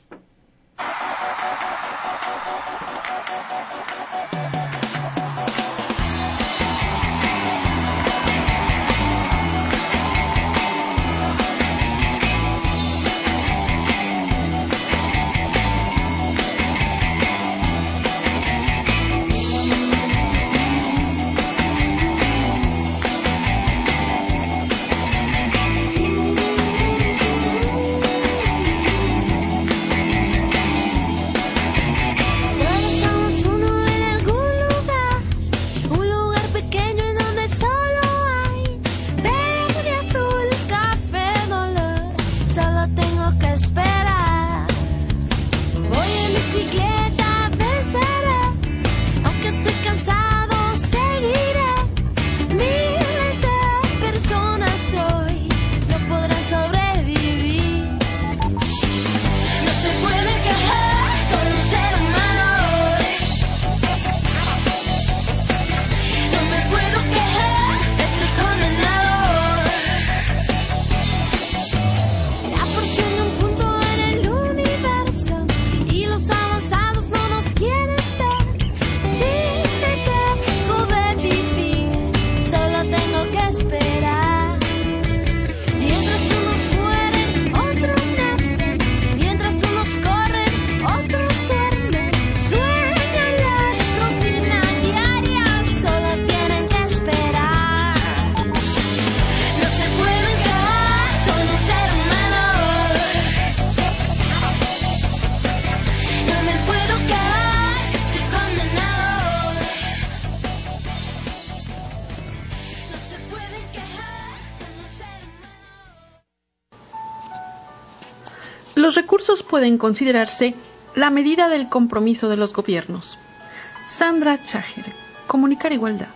Los recursos pueden considerarse la medida del compromiso de los gobiernos. Sandra Chager, Comunicar Igualdad.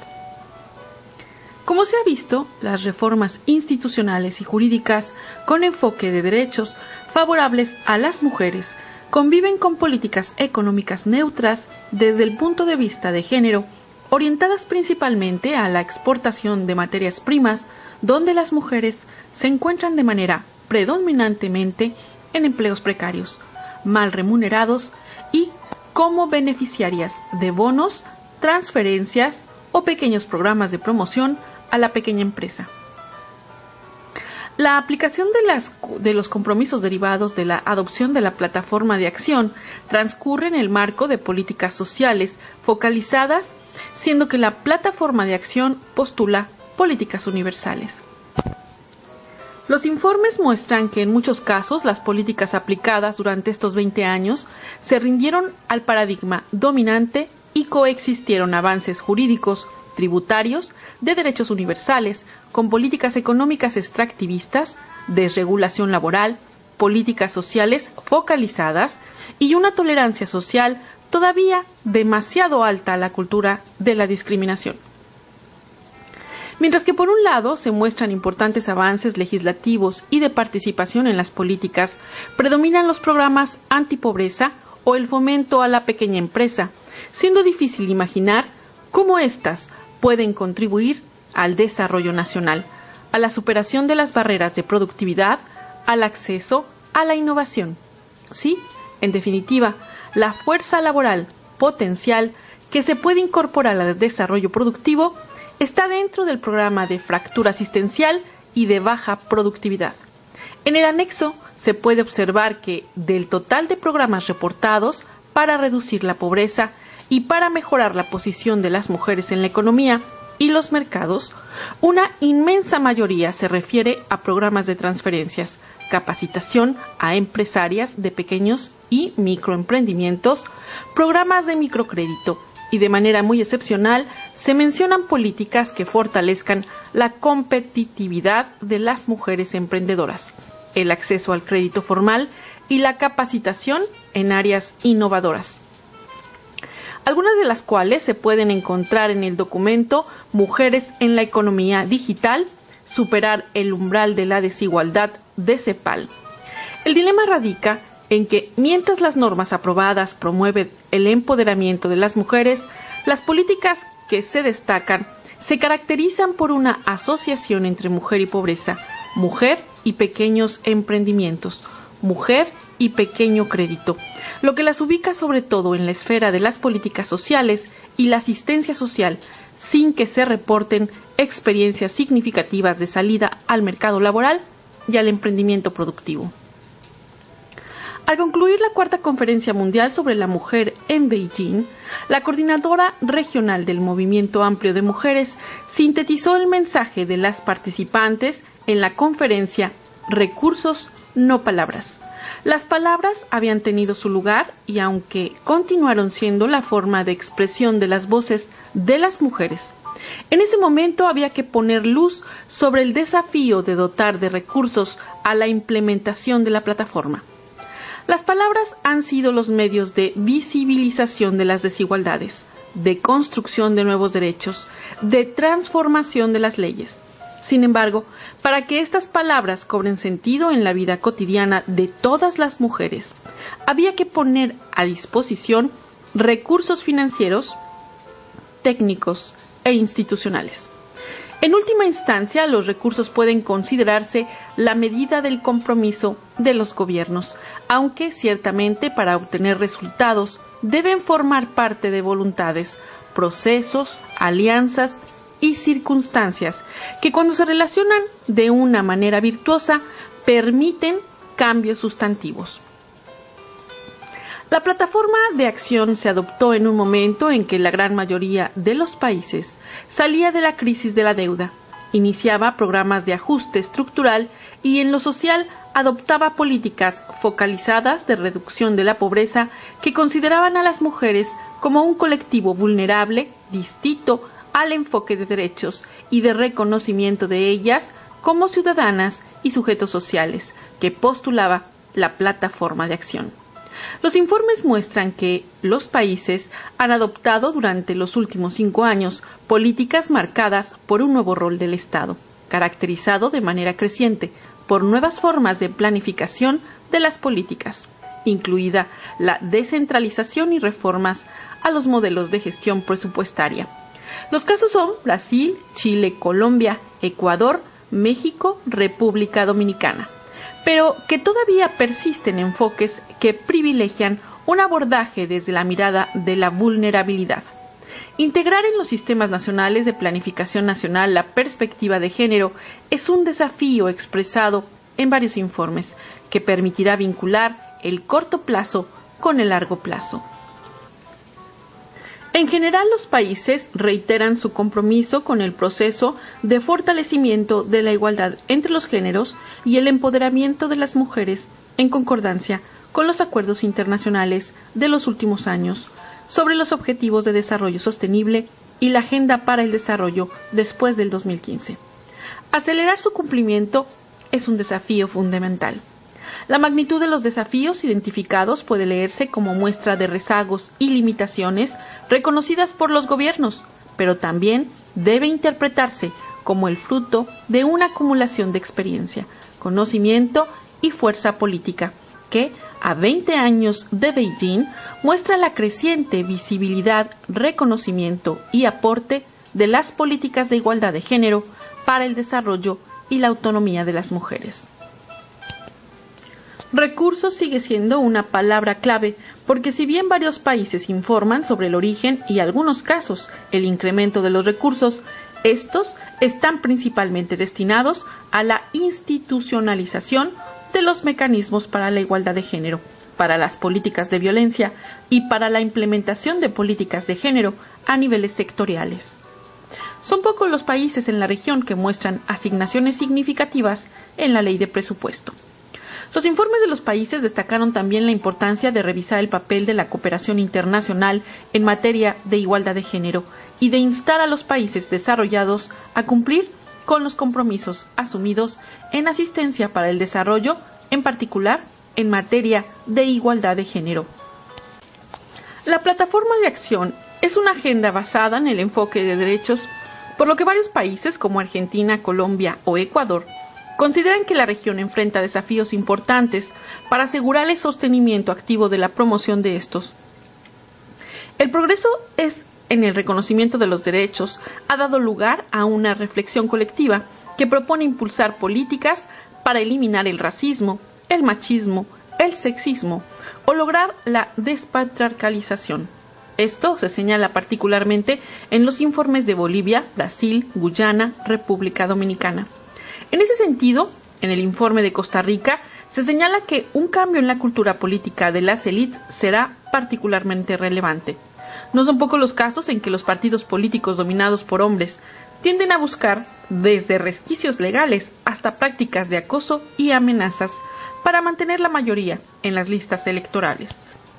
Como se ha visto, las reformas institucionales y jurídicas con enfoque de derechos favorables a las mujeres conviven con políticas económicas neutras desde el punto de vista de género, orientadas principalmente a la exportación de materias primas, donde las mujeres se encuentran de manera predominantemente en empleos precarios, mal remunerados y como beneficiarias de bonos, transferencias o pequeños programas de promoción a la pequeña empresa. La aplicación de los compromisos derivados de la adopción de la plataforma de acción transcurre en el marco de políticas sociales focalizadas, siendo que la plataforma de acción postula políticas universales. Los informes muestran que en muchos casos las políticas aplicadas durante estos 20 años se rindieron al paradigma dominante y coexistieron avances jurídicos, tributarios, de derechos universales, con políticas económicas extractivistas, desregulación laboral, políticas sociales focalizadas y una tolerancia social todavía demasiado alta a la cultura de la discriminación. Mientras que por un lado se muestran importantes avances legislativos y de participación en las políticas, predominan los programas antipobreza o el fomento a la pequeña empresa, siendo difícil imaginar cómo éstas pueden contribuir al desarrollo nacional, a la superación de las barreras de productividad, al acceso a la innovación. Sí, en definitiva, la fuerza laboral potencial que se puede incorporar al desarrollo productivo está dentro del programa de fractura asistencial y de baja productividad. En el anexo se puede observar que del total de programas reportados para reducir la pobreza y para mejorar la posición de las mujeres en la economía y los mercados, una inmensa mayoría se refiere a programas de transferencias, capacitación a empresarias de pequeños y microemprendimientos, programas de microcrédito y de manera muy excepcional se mencionan políticas que fortalezcan la competitividad de las mujeres emprendedoras, el acceso al crédito formal y la capacitación en áreas innovadoras, algunas de las cuales se pueden encontrar en el documento Mujeres en la Economía Digital, superar el umbral de la desigualdad de CEPAL. El dilema radica en que, mientras las normas aprobadas promueven el empoderamiento de las mujeres, las políticas que se destacan se caracterizan por una asociación entre mujer y pobreza, mujer y pequeños emprendimientos, mujer y pequeño crédito, lo que las ubica sobre todo en la esfera de las políticas sociales y la asistencia social, sin que se reporten experiencias significativas de salida al mercado laboral y al emprendimiento productivo. Al concluir la Cuarta Conferencia Mundial sobre la Mujer en Beijing, la coordinadora regional del Movimiento Amplio de Mujeres sintetizó el mensaje de las participantes en la conferencia Recursos, no palabras. Las palabras habían tenido su lugar y aunque continuaron siendo la forma de expresión de las voces de las mujeres, en ese momento había que poner luz sobre el desafío de dotar de recursos a la implementación de la plataforma. Las palabras han sido los medios de visibilización de las desigualdades, de construcción de nuevos derechos, de transformación de las leyes. Sin embargo, para que estas palabras cobren sentido en la vida cotidiana de todas las mujeres, había que poner a disposición recursos financieros, técnicos e institucionales. En última instancia, los recursos pueden considerarse la medida del compromiso de los gobiernos, aunque ciertamente para obtener resultados deben formar parte de voluntades, procesos, alianzas y circunstancias que cuando se relacionan de una manera virtuosa permiten cambios sustantivos. La plataforma de acción se adoptó en un momento en que la gran mayoría de los países salía de la crisis de la deuda, iniciaba programas de ajuste estructural y en lo social adoptaba políticas focalizadas de reducción de la pobreza que consideraban a las mujeres como un colectivo vulnerable, distinto al enfoque de derechos y de reconocimiento de ellas como ciudadanas y sujetos sociales que postulaba la plataforma de acción. Los informes muestran que los países han adoptado durante los últimos 5 años políticas marcadas por un nuevo rol del Estado, caracterizado de manera creciente por nuevas formas de planificación de las políticas, incluida la descentralización y reformas a los modelos de gestión presupuestaria. Los casos son Brasil, Chile, Colombia, Ecuador, México, República Dominicana, pero que todavía persisten enfoques que privilegian un abordaje desde la mirada de la vulnerabilidad. Integrar en los sistemas nacionales de planificación nacional la perspectiva de género es un desafío expresado en varios informes que permitirá vincular el corto plazo con el largo plazo. En general, los países reiteran su compromiso con el proceso de fortalecimiento de la igualdad entre los géneros y el empoderamiento de las mujeres en concordancia con los acuerdos internacionales de los últimos años sobre los Objetivos de Desarrollo Sostenible y la Agenda para el Desarrollo después del 2015. Acelerar su cumplimiento es un desafío fundamental. La magnitud de los desafíos identificados puede leerse como muestra de rezagos y limitaciones reconocidas por los gobiernos, pero también debe interpretarse como el fruto de una acumulación de experiencia, conocimiento y fuerza política, que, a 20 años de Beijing, muestra la creciente visibilidad, reconocimiento y aporte de las políticas de igualdad de género para el desarrollo y la autonomía de las mujeres. Recursos sigue siendo una palabra clave, porque si bien varios países informan sobre el origen y, en algunos casos, el incremento de los recursos, estos están principalmente destinados a la institucionalización de los mecanismos para la igualdad de género, para las políticas de violencia y para la implementación de políticas de género a niveles sectoriales. Son pocos los países en la región que muestran asignaciones significativas en la ley de presupuesto. Los informes de los países destacaron también la importancia de revisar el papel de la cooperación internacional en materia de igualdad de género y de instar a los países desarrollados a cumplir con los compromisos asumidos en asistencia para el desarrollo, en particular en materia de igualdad de género. La plataforma de acción es una agenda basada en el enfoque de derechos, por lo que varios países como Argentina, Colombia o Ecuador consideran que la región enfrenta desafíos importantes para asegurar el sostenimiento activo de la promoción de estos. El progreso en el reconocimiento de los derechos ha dado lugar a una reflexión colectiva que propone impulsar políticas para eliminar el racismo, el machismo, el sexismo o lograr la despatriarcalización. Esto se señala particularmente en los informes de Bolivia, Brasil, Guyana, República Dominicana. En ese sentido, en el informe de Costa Rica, se señala que un cambio en la cultura política de las élites será particularmente relevante. No son pocos los casos en que los partidos políticos dominados por hombres tienden a buscar desde resquicios legales hasta prácticas de acoso y amenazas para mantener la mayoría en las listas electorales.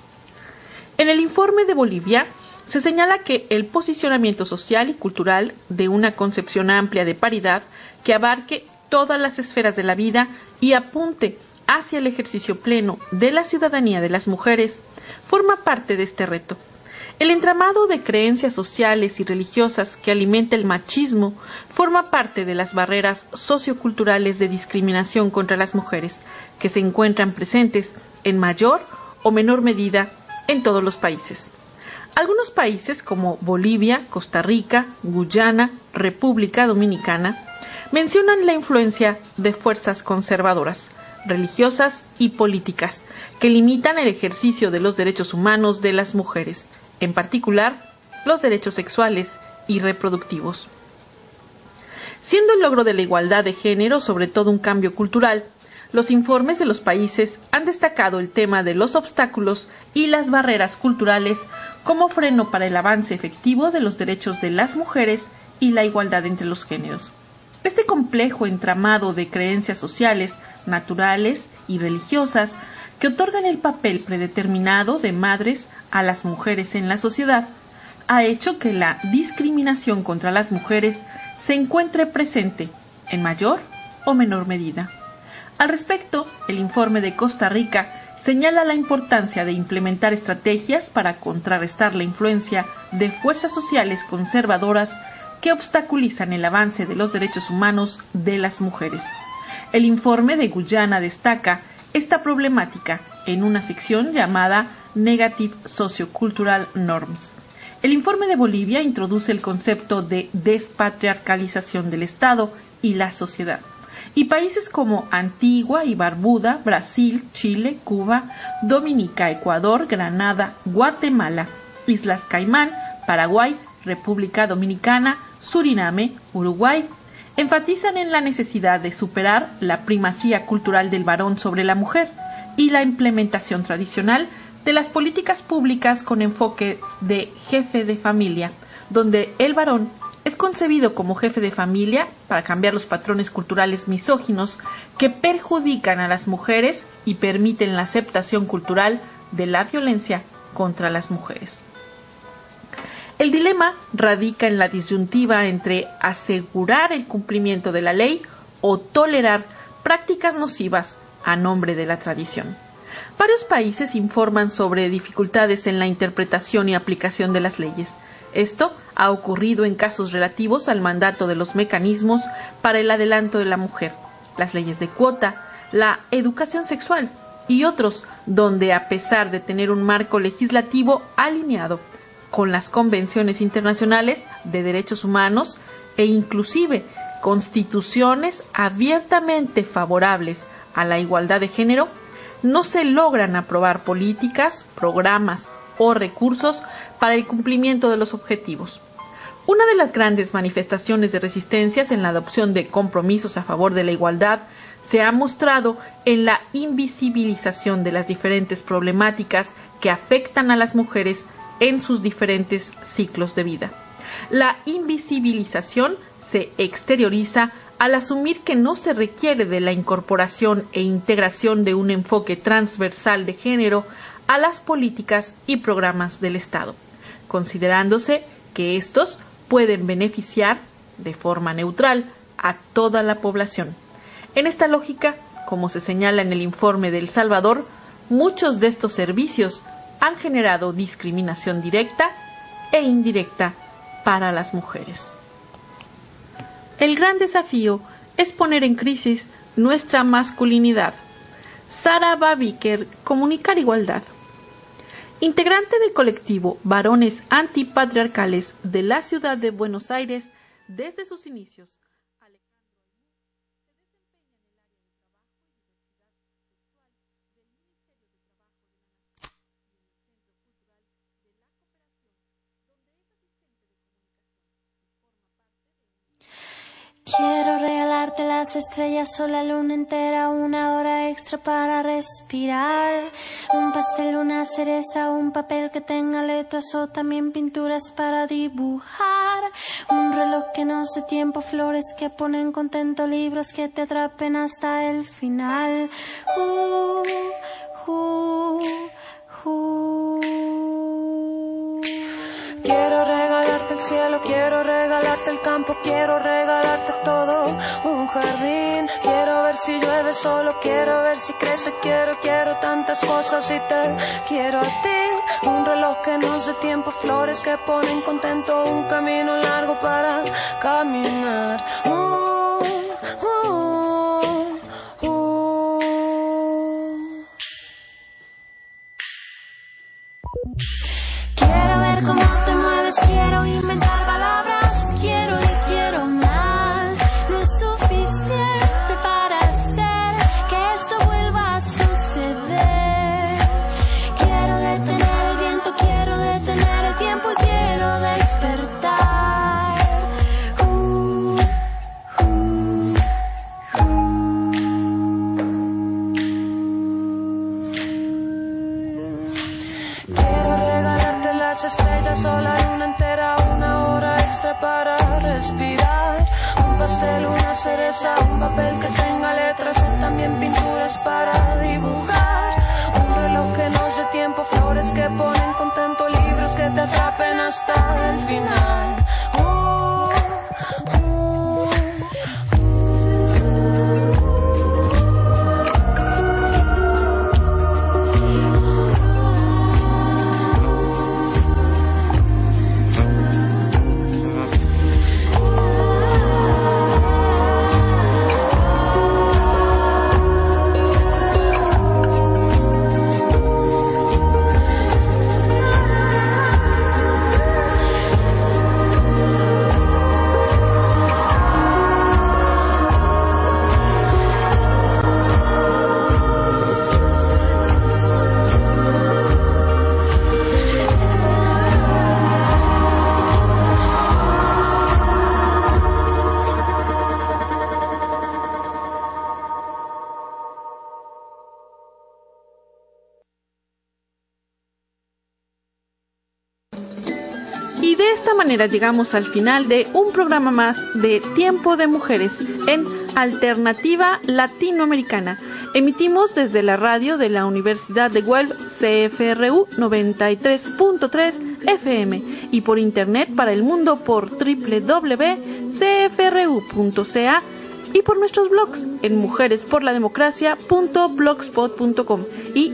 En el informe de Bolivia, se señala que el posicionamiento social y cultural de una concepción amplia de paridad que abarque todas las esferas de la vida y apunte hacia el ejercicio pleno de la ciudadanía de las mujeres, forma parte de este reto. El entramado de creencias sociales y religiosas que alimenta el machismo forma parte de las barreras socioculturales de discriminación contra las mujeres, que se encuentran presentes en mayor o menor medida en todos los países. Algunos países como Bolivia, Costa Rica, Guyana, República Dominicana, mencionan la influencia de fuerzas conservadoras, religiosas y políticas que limitan el ejercicio de los derechos humanos de las mujeres, en particular los derechos sexuales y reproductivos. Siendo el logro de la igualdad de género sobre todo un cambio cultural, los informes de los países han destacado el tema de los obstáculos y las barreras culturales como freno para el avance efectivo de los derechos de las mujeres y la igualdad entre los géneros. Este complejo entramado de creencias sociales, naturales y religiosas que otorgan el papel predeterminado de madres a las mujeres en la sociedad, ha hecho que la discriminación contra las mujeres se encuentre presente en mayor o menor medida. Al respecto, el informe de Costa Rica señala la importancia de implementar estrategias para contrarrestar la influencia de fuerzas sociales conservadoras que obstaculizan el avance de los derechos humanos de las mujeres. El informe de Guyana destaca esta problemática en una sección llamada Negative Sociocultural Norms. El informe de Bolivia introduce el concepto de despatriarcalización del Estado y la sociedad. y países como Antigua y Barbuda, Brasil, Chile, Cuba, Dominica, Ecuador, Granada, Guatemala, Islas Caimán, Paraguay, República Dominicana, Suriname, Uruguay, enfatizan en la necesidad de superar la primacía cultural del varón sobre la mujer y la implementación tradicional de las políticas públicas con enfoque de jefe de familia, donde el varón es concebido como jefe de familia para cambiar los patrones culturales misóginos que perjudican a las mujeres y permiten la aceptación cultural de la violencia contra las mujeres. El dilema radica en la disyuntiva entre asegurar el cumplimiento de la ley o tolerar prácticas nocivas a nombre de la tradición. Varios países informan sobre dificultades en la interpretación y aplicación de las leyes. Esto ha ocurrido en casos relativos al mandato de los mecanismos para el adelanto de la mujer, las leyes de cuota, la educación sexual y otros donde, a pesar de tener un marco legislativo alineado con las convenciones internacionales de derechos humanos e inclusive constituciones abiertamente favorables a la igualdad de género, no se logran aprobar políticas, programas o recursos para el cumplimiento de los objetivos. Una de las grandes manifestaciones de resistencias en la adopción de compromisos a favor de la igualdad se ha mostrado en la invisibilización de las diferentes problemáticas que afectan a las mujeres en sus diferentes ciclos de vida. La invisibilización se exterioriza al asumir que no se requiere de la incorporación e integración de un enfoque transversal de género a las políticas y programas del Estado, considerándose que estos pueden beneficiar de forma neutral a toda la población. En esta lógica, como se señala en el informe de El Salvador, muchos de estos servicios han generado discriminación directa e indirecta para las mujeres. El gran desafío es poner en crisis nuestra masculinidad. Sara Babiker, Comunicar Igualdad. Integrante del colectivo Varones Antipatriarcales de la ciudad de Buenos Aires desde sus inicios, Quiero regalarte las estrellas o la luna entera, una hora extra para respirar, un pastel, una cereza, un papel que tenga letras o también pinturas para dibujar, un reloj que no sé tiempo, flores que ponen contento, libros que te atrapen hasta el final. Quiero regalarte el cielo, quiero regalarte el campo, quiero regalarte todo, un jardín. Quiero ver si llueve solo, quiero ver si crece, quiero tantas cosas y te quiero a ti. Un reloj que no sé tiempo, flores que ponen contento, un camino largo para caminar. Quiero ver cómo te mueves, quiero inventar palabras, quiero y quiero más. No es suficiente para hacer que esto vuelva a suceder. Quiero detener el viento, quiero detener el tiempo y quiero despertar. Las estrellas o la luna entera, una hora extra para respirar, un pastel, una cereza, un papel que tenga letras y también pinturas para dibujar, un reloj que no sé tiempo, flores que ponen contento, libros que te atrapen hasta el final. Y de esta manera llegamos al final de un programa más de Tiempo de Mujeres en Alternativa Latinoamericana. Emitimos desde la radio de la Universidad de Guelph, CFRU 93.3 FM, y por internet para el mundo por www.cfru.ca y por nuestros blogs en mujeresporlademocracia.blogspot.com y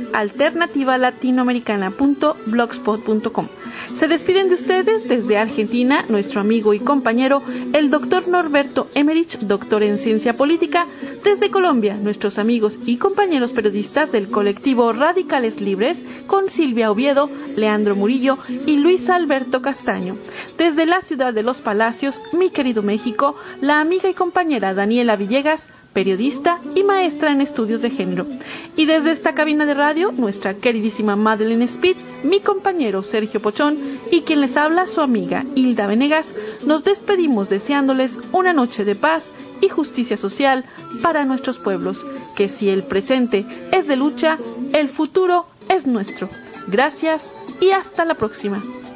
alternativalatinoamericana.blogspot.com. Se despiden de ustedes desde Argentina nuestro amigo y compañero el doctor Norberto Emmerich, doctor en Ciencia Política. Desde Colombia, nuestros amigos y compañeros periodistas del colectivo Radicales Libres, con Silvia Oviedo, Leandro Murillo y Luis Alberto Castaño. Desde la ciudad de Los Palacios, mi querido México, la amiga y compañera Daniela Villegas, periodista y maestra en estudios de género. Y desde esta cabina de radio, nuestra queridísima Madeleine Speed, mi compañero Sergio Pochón y quien les habla, su amiga Hilda Venegas, nos despedimos deseándoles una noche de paz y justicia social para nuestros pueblos, que si el presente es de lucha, el futuro es nuestro. Gracias y hasta la próxima.